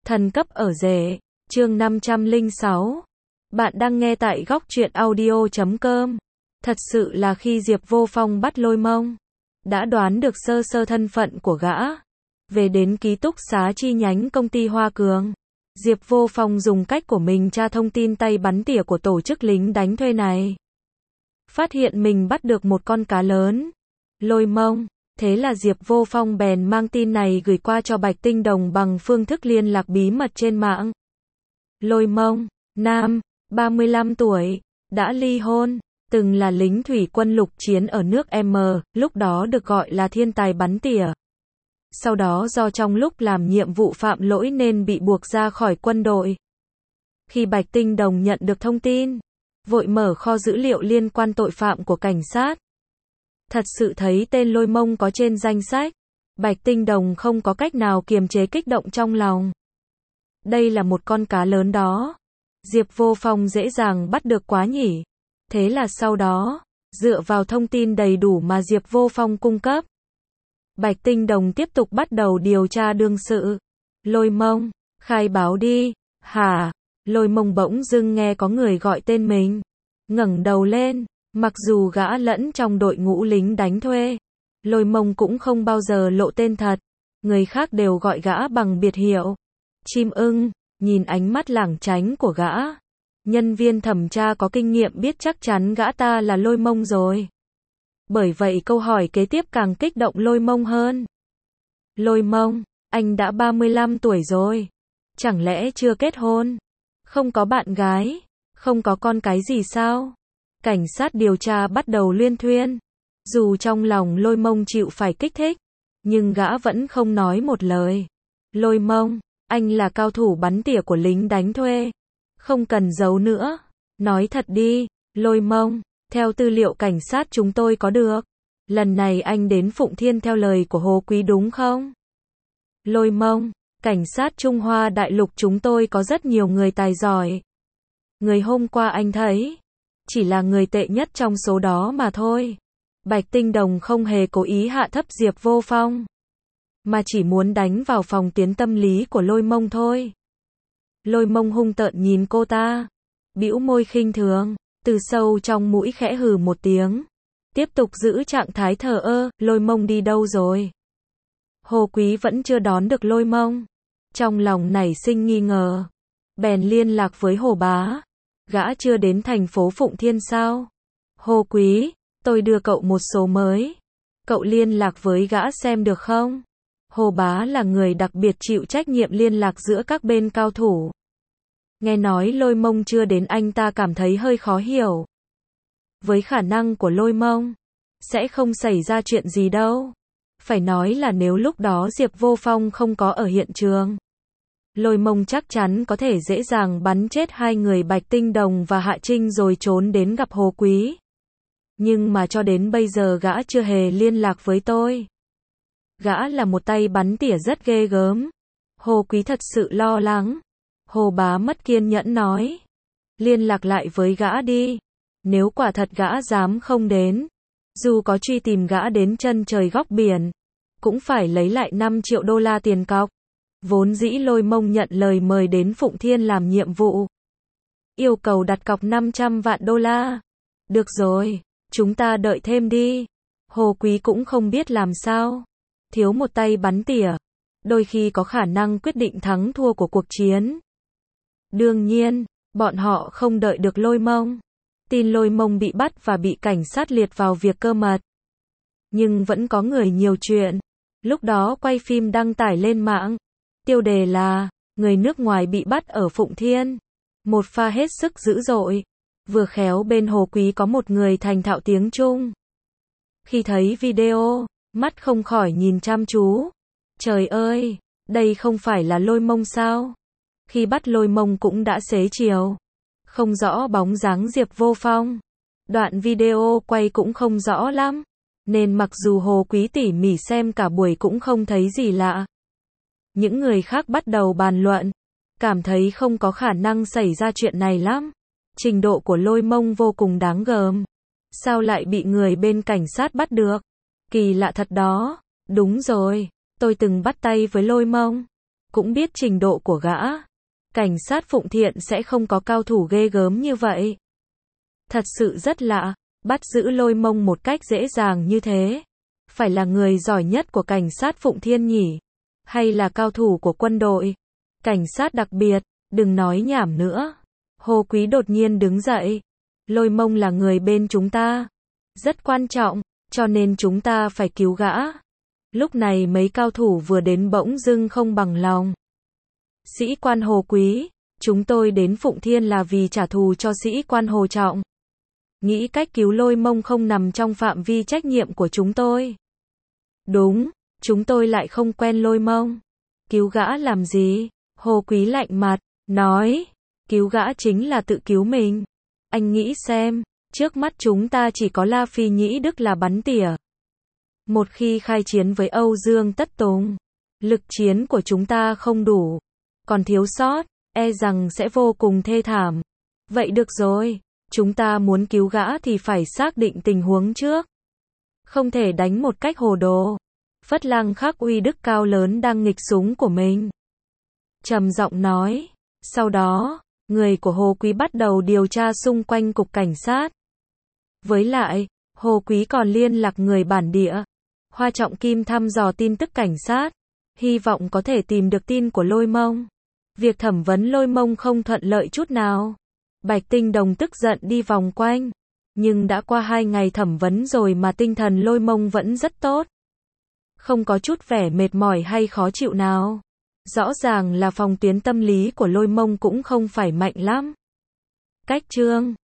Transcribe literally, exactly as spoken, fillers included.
Thần cấp ở rể, chương năm trăm lẻ sáu. Bạn đang nghe tại góc truyện audio chấm com. Thật sự là khi Diệp Vô Phong bắt Lôi Mông, đã đoán được sơ sơ thân phận của gã. Về đến ký túc xá chi nhánh công ty Hoa Cường, Diệp Vô Phong dùng cách của mình tra thông tin tay bắn tỉa của tổ chức lính đánh thuê này. Phát hiện mình bắt được một con cá lớn, Lôi Mông. Thế là Diệp Vô Phong bèn mang tin này gửi qua cho Bạch Tinh Đồng bằng phương thức liên lạc bí mật trên mạng. Lôi Mông, nam, ba mươi lăm tuổi, đã ly hôn, từng là lính thủy quân lục chiến ở nước M, lúc đó được gọi là thiên tài bắn tỉa. Sau đó do trong lúc làm nhiệm vụ phạm lỗi nên bị buộc ra khỏi quân đội. Khi Bạch Tinh Đồng nhận được thông tin, vội mở kho dữ liệu liên quan tội phạm của cảnh sát. Thật sự thấy tên Lôi Mông có trên danh sách, Bạch Tinh Đồng không có cách nào kiềm chế kích động trong lòng. Đây là một con cá lớn đó. Diệp Vô Phong dễ dàng bắt được quá nhỉ. Thế là sau đó, dựa vào thông tin đầy đủ mà Diệp Vô Phong cung cấp, Bạch Tinh Đồng tiếp tục bắt đầu điều tra đương sự. Lôi Mông, khai báo đi. Hả? Lôi Mông bỗng dưng nghe có người gọi tên mình. Ngẩng đầu lên. Mặc dù gã lẫn trong đội ngũ lính đánh thuê, Lôi Mông cũng không bao giờ lộ tên thật. Người khác đều gọi gã bằng biệt hiệu Chim ưng. Nhìn ánh mắt lảng tránh của gã, nhân viên thẩm tra có kinh nghiệm biết chắc chắn gã ta là Lôi Mông rồi. Bởi vậy câu hỏi kế tiếp càng kích động Lôi Mông hơn. Lôi Mông, anh đã ba mươi lăm tuổi rồi. Chẳng lẽ chưa kết hôn? Không có bạn gái? Không có con cái gì sao? Cảnh sát điều tra bắt đầu luyên thuyên. Dù trong lòng Lôi Mông chịu phải kích thích, nhưng gã vẫn không nói một lời. Lôi Mông, anh là cao thủ bắn tỉa của lính đánh thuê. Không cần giấu nữa. Nói thật đi, Lôi Mông. Theo tư liệu cảnh sát chúng tôi có được, lần này anh đến Phụng Thiên theo lời của Hồ Quý đúng không? Lôi Mông, cảnh sát Trung Hoa Đại Lục chúng tôi có rất nhiều người tài giỏi. Người hôm qua anh thấy, chỉ là người tệ nhất trong số đó mà thôi. Bạch Tinh Đồng không hề cố ý hạ thấp Diệp Vô Phong, mà chỉ muốn đánh vào phòng tuyến tâm lý của Lôi Mông thôi. Lôi Mông hung tợn nhìn cô ta, bĩu môi khinh thường, từ sâu trong mũi khẽ hừ một tiếng, tiếp tục giữ trạng thái thờ ơ. Lôi Mông đi đâu rồi? Hồ Quý vẫn chưa đón được Lôi Mông, trong lòng nảy sinh nghi ngờ, bèn liên lạc với Hồ Bá. Gã chưa đến thành phố Phụng Thiên sao? Hồ Quý, tôi đưa cậu một số mới, cậu liên lạc với gã xem được không? Hồ Bá là người đặc biệt chịu trách nhiệm liên lạc giữa các bên cao thủ. Nghe nói Lôi Mông chưa đến anh ta cảm thấy hơi khó hiểu. Với khả năng của Lôi Mông, sẽ không xảy ra chuyện gì đâu. Phải nói là nếu lúc đó Diệp Vô Phong không có ở hiện trường, Lôi Mông chắc chắn có thể dễ dàng bắn chết hai người Bạch Tinh Đồng và Hạ Trinh rồi trốn đến gặp Hồ Quý. Nhưng mà cho đến bây giờ gã chưa hề liên lạc với tôi. Gã là một tay bắn tỉa rất ghê gớm. Hồ Quý thật sự lo lắng. Hồ Bá mất kiên nhẫn nói. Liên lạc lại với gã đi. Nếu quả thật gã dám không đến, dù có truy tìm gã đến chân trời góc biển, cũng phải lấy lại năm triệu đô la tiền cọc. Vốn dĩ Lôi Mông nhận lời mời đến Phụng Thiên làm nhiệm vụ, yêu cầu đặt cọc năm trăm vạn đô la. Được rồi, chúng ta đợi thêm đi. Hồ Quý cũng không biết làm sao. Thiếu một tay bắn tỉa, đôi khi có khả năng quyết định thắng thua của cuộc chiến. Đương nhiên, bọn họ không đợi được Lôi Mông. Tin Lôi Mông bị bắt và bị cảnh sát liệt vào việc cơ mật. Nhưng vẫn có người nhiều chuyện. Lúc đó quay phim đăng tải lên mạng. Tiêu đề là, người nước ngoài bị bắt ở Phụng Thiên. Một pha hết sức dữ dội. Vừa khéo bên Hồ Quý có một người thành thạo tiếng Trung. Khi thấy video, mắt không khỏi nhìn chăm chú. Trời ơi, đây không phải là Lôi Mông sao? Khi bắt Lôi Mông cũng đã xế chiều. Không rõ bóng dáng Diệp Vô Phong. Đoạn video quay cũng không rõ lắm. Nên mặc dù Hồ Quý tỉ mỉ xem cả buổi cũng không thấy gì lạ. Những người khác bắt đầu bàn luận. Cảm thấy không có khả năng xảy ra chuyện này lắm. Trình độ của Lôi Mông vô cùng đáng gờm. Sao lại bị người bên cảnh sát bắt được? Kỳ lạ thật đó. Đúng rồi, tôi từng bắt tay với Lôi Mông. cũng biết trình độ của gã. Cảnh sát Phụng Thiện sẽ không có cao thủ ghê gớm như vậy. Thật sự rất lạ, bắt giữ Lôi Mông một cách dễ dàng như thế. Phải là người giỏi nhất của cảnh sát Phụng Thiên nhỉ? Hay là cao thủ của quân đội? Cảnh sát đặc biệt, đừng nói nhảm nữa. Hồ Quý đột nhiên đứng dậy. Lôi Mông là người bên chúng ta. Rất quan trọng, cho nên chúng ta phải cứu gã. Lúc này mấy cao thủ vừa đến bỗng dưng không bằng lòng. Sĩ quan Hồ Quý, chúng tôi đến Phụng Thiên là vì trả thù cho sĩ quan Hồ Trọng. Nghĩ cách cứu Lôi Mông không nằm trong phạm vi trách nhiệm của chúng tôi. Đúng, chúng tôi lại không quen Lôi Mông. Cứu gã làm gì? Hồ Quý lạnh mặt, nói, cứu gã chính là tự cứu mình. Anh nghĩ xem, trước mắt chúng ta chỉ có La Phi Nhĩ Đức là bắn tỉa. Một khi khai chiến với Âu Dương Tất Tùng, lực chiến của chúng ta không đủ, còn thiếu sót, e rằng sẽ vô cùng thê thảm. Vậy được rồi, chúng ta muốn cứu gã thì phải xác định tình huống trước. Không thể đánh một cách hồ đồ. Phất Lang khắc uy đức cao lớn đang nghịch súng của mình. Trầm giọng nói. Sau đó, người của Hồ Quý bắt đầu điều tra xung quanh cục cảnh sát. Với lại, Hồ Quý còn liên lạc người bản địa. Hoa Trọng Kim thăm dò tin tức cảnh sát, hy vọng có thể tìm được tin của Lôi Mông. Việc thẩm vấn Lôi Mông không thuận lợi chút nào. Bạch Tinh Đồng tức giận đi vòng quanh. Nhưng đã qua hai ngày thẩm vấn rồi mà tinh thần Lôi Mông vẫn rất tốt. Không có chút vẻ mệt mỏi hay khó chịu nào. Rõ ràng là phòng tuyến tâm lý của Lôi Mông cũng không phải mạnh lắm. Cách chương